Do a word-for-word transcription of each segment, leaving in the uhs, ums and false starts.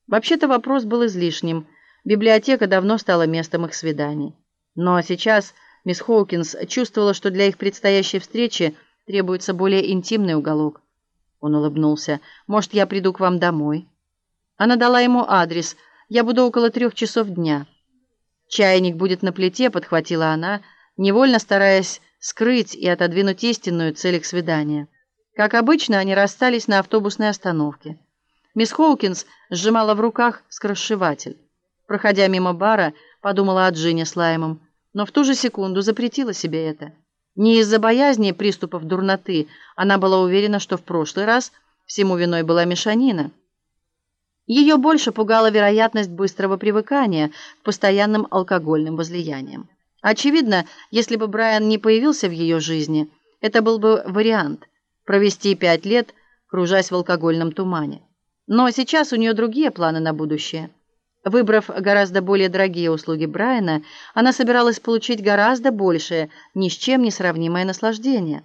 Вообще-то вопрос был излишним. Библиотека давно стала местом их свиданий. Но сейчас мисс Хоукинс чувствовала, что для их предстоящей встречи требуется более интимный уголок. Он улыбнулся. «Может, я приду к вам домой?» Она дала ему адрес. «Я буду около трех часов дня». «Чайник будет на плите», — подхватила она, невольно стараясь скрыть и отодвинуть истинную цель их свидания. Как обычно, они расстались на автобусной остановке. Мисс Хоукинс сжимала в руках скоросшиватель. Проходя мимо бара, подумала о Джине с Лаймом, но в ту же секунду запретила себе это. Не из-за боязни приступов дурноты, она была уверена, что в прошлый раз всему виной была мешанина. Ее больше пугала вероятность быстрого привыкания к постоянным алкогольным возлияниям. Очевидно, если бы Брайан не появился в ее жизни, это был бы вариант – провести пять лет, кружась в алкогольном тумане. Но сейчас у нее другие планы на будущее. Выбрав гораздо более дорогие услуги Брайана, она собиралась получить гораздо большее, ни с чем не сравнимое наслаждение.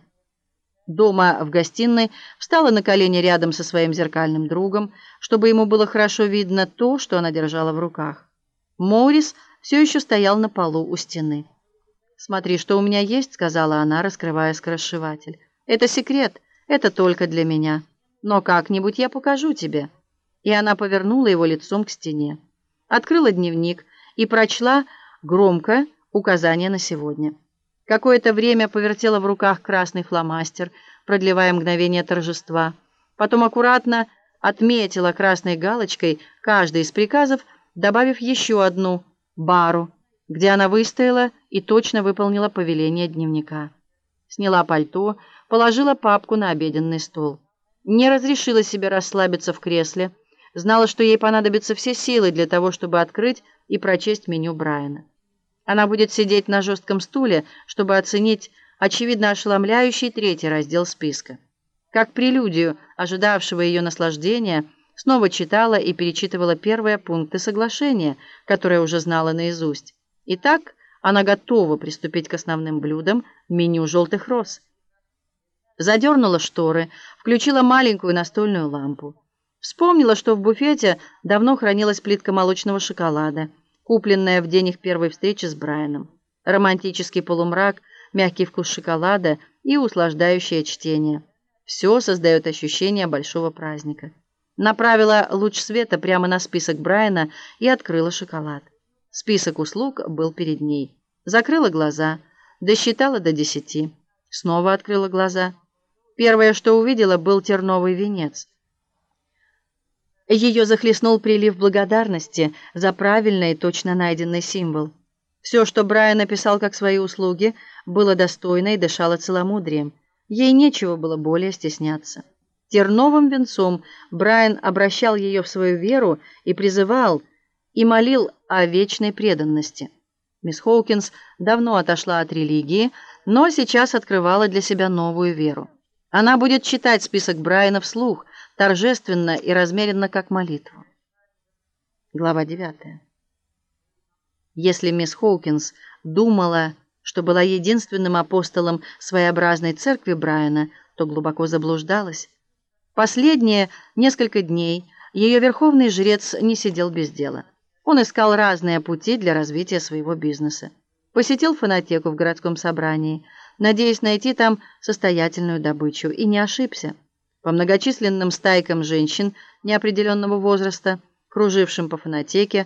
Дома в гостиной встала на колени рядом со своим зеркальным другом, чтобы ему было хорошо видно то, что она держала в руках. Моррис все еще стоял на полу у стены. «Смотри, что у меня есть», — сказала она, раскрывая скоросшиватель. «Это секрет, это только для меня. Но как-нибудь я покажу тебе». И она повернула его лицом к стене. Открыла дневник и прочла громко указания на сегодня. Какое-то время повертела в руках красный фломастер, продлевая мгновение торжества. Потом аккуратно отметила красной галочкой каждый из приказов, добавив еще одну бару, где она выстояла и точно выполнила повеление дневника. Сняла пальто, положила папку на обеденный стол. Не разрешила себе расслабиться в кресле, знала, что ей понадобятся все силы для того, чтобы открыть и прочесть меню Брайана. Она будет сидеть на жестком стуле, чтобы оценить очевидно ошеломляющий третий раздел списка. Как прелюдию ожидавшего ее наслаждения, снова читала и перечитывала первые пункты соглашения, которые уже знала наизусть. Итак, она готова приступить к основным блюдам меню желтых роз. Задернула шторы, включила маленькую настольную лампу. Вспомнила, что в буфете давно хранилась плитка молочного шоколада, купленная в день их первой встречи с Брайаном. Романтический полумрак, мягкий вкус шоколада и услаждающее чтение. Все создает ощущение большого праздника. Направила луч света прямо на список Брайана и открыла шоколад. Список услуг был перед ней. Закрыла глаза, досчитала до десяти. Снова открыла глаза. Первое, что увидела, был терновый венец. Ее захлестнул прилив благодарности за правильно и точно найденный символ. Все, что Брайан написал как свои услуги, было достойно и дышало целомудрием. Ей нечего было более стесняться. Терновым венцом Брайан обращал ее в свою веру и призывал, и молил о вечной преданности. Мисс Хоукинс давно отошла от религии, но сейчас открывала для себя новую веру. Она будет читать список Брайана вслух, торжественно и размеренно, как молитву. Глава девятая. Если мисс Хоукинс думала, что была единственным апостолом своеобразной церкви Брайана, то глубоко заблуждалась. Последние несколько дней ее верховный жрец не сидел без дела. Он искал разные пути для развития своего бизнеса. Посетил фонотеку в городском собрании, надеясь найти там состоятельную добычу, и не ошибся. По многочисленным стайкам женщин неопределенного возраста, кружившим по фонотеке,